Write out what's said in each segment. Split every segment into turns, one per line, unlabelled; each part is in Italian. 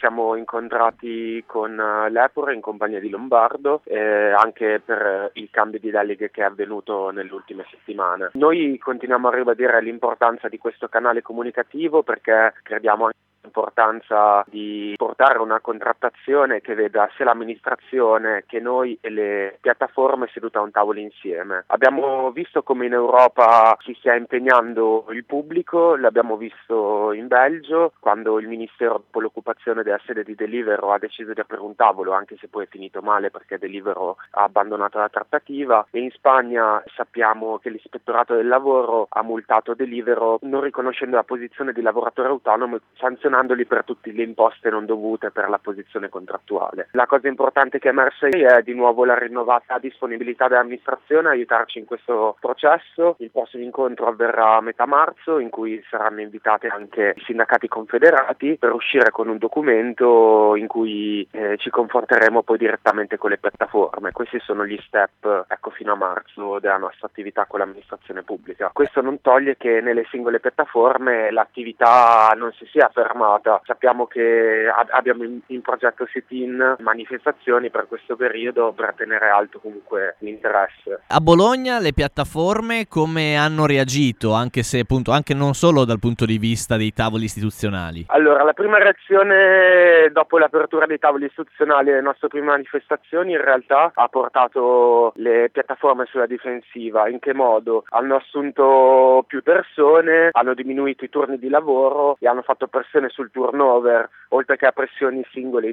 siamo incontrati con l'Epure in compagnia di Lombardo, anche per il cambio di deleghe che è avvenuto nelle ultime settimane. Noi continuiamo a ribadire l'importanza di questo canale comunicativo perché crediamo anche l'importanza di portare una contrattazione che veda sia l'amministrazione che noi e le piattaforme sedute a un tavolo insieme. Abbiamo visto come in Europa si stia impegnando il pubblico, l'abbiamo visto in Belgio quando il Ministero, dopo l'occupazione della sede di Deliveroo, ha deciso di aprire un tavolo, anche se poi è finito male perché Deliveroo ha abbandonato la trattativa, e in Spagna sappiamo che l'Ispettorato del Lavoro ha multato Deliveroo non riconoscendo la posizione di lavoratore autonomo, sanzionandoli per tutte le imposte non dovute per la posizione contrattuale. La cosa importante che è emersa è di nuovo la rinnovata disponibilità dell'amministrazione a aiutarci in questo processo. Il prossimo incontro avverrà a metà marzo, in cui saranno invitati anche i sindacati confederati per uscire con un documento in cui ci confronteremo poi direttamente con le piattaforme. Questi sono gli step, fino a marzo della nostra attività con l'amministrazione pubblica. Questo non toglie che nelle singole piattaforme l'attività non si sia fermata. Sappiamo che abbiamo in progetto sit-in, manifestazioni per questo periodo per tenere alto comunque l'interesse.
A Bologna le piattaforme come hanno reagito, anche se appunto anche non solo dal punto di vista dei tavoli istituzionali?
Allora, la prima reazione dopo l'apertura dei tavoli istituzionali alle nostre prime manifestazioni in realtà ha portato le piattaforme sulla difensiva. In che modo? Hanno assunto più persone, hanno diminuito i turni di lavoro e hanno fatto pressione sul turnover, oltre che a pressioni singole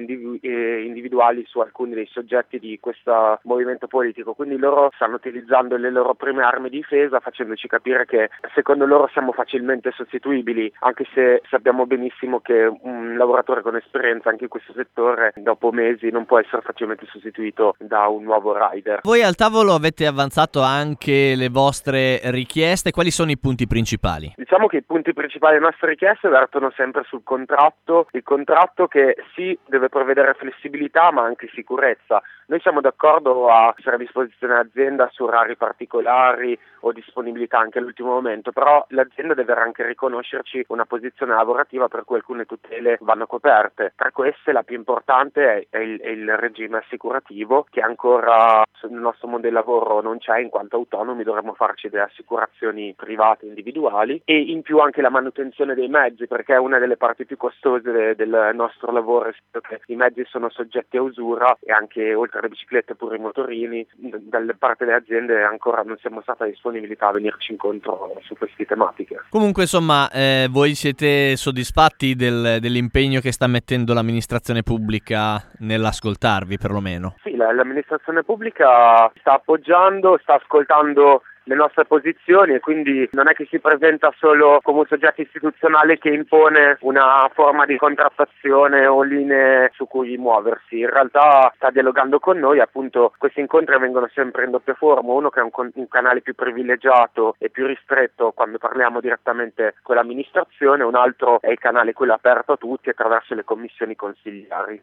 e individuali su alcuni dei soggetti di questo movimento politico. Quindi loro stanno utilizzando le loro prime armi di difesa, facendoci capire che secondo loro siamo facilmente sostituibili, anche se sappiamo benissimo che un lavoratore con esperienza anche in questo settore dopo mesi non può essere facilmente sostituito da un nuovo rider.
Voi al tavolo avete avanzato anche le vostre richieste, quali sono i punti principali?
Diciamo che i punti principali delle nostre richieste vertono sempre sul contratto, il contratto che sì deve prevedere flessibilità ma anche sicurezza. Noi siamo d'accordo a essere a disposizione dell'azienda su orari particolari o disponibilità anche all'ultimo momento, però l'azienda deve anche riconoscerci una posizione lavorativa per cui alcune tutele vanno coperte. Tra queste la più importante è il regime assicurativo, che ancora nel nostro mondo del lavoro non c'è, in quanto autonomi dovremmo farci delle assicurazioni private individuali, e in più anche la manutenzione dei mezzi, perché è una delle parti più costose del nostro lavoro, essendo che i mezzi sono soggetti a usura, e anche oltre alle biciclette pure i motorini. Dalle parte delle aziende ancora non siamo stati a disponibilità a venirci incontro su queste tematiche.
Comunque insomma voi siete soddisfatti dell'impegno che sta mettendo l'amministrazione pubblica nell'ascoltarvi perlomeno?
Sì, l'amministrazione pubblica sta appoggiando, sta ascoltando le nostre posizioni, e quindi non è che si presenta solo come un soggetto istituzionale che impone una forma di contrattazione o linee su cui muoversi. In realtà sta dialogando con noi, appunto questi incontri avvengono sempre in doppia forma: uno che è un canale più privilegiato e più ristretto quando parliamo direttamente con l'amministrazione, un altro è il canale quello aperto a tutti attraverso le commissioni consigliari.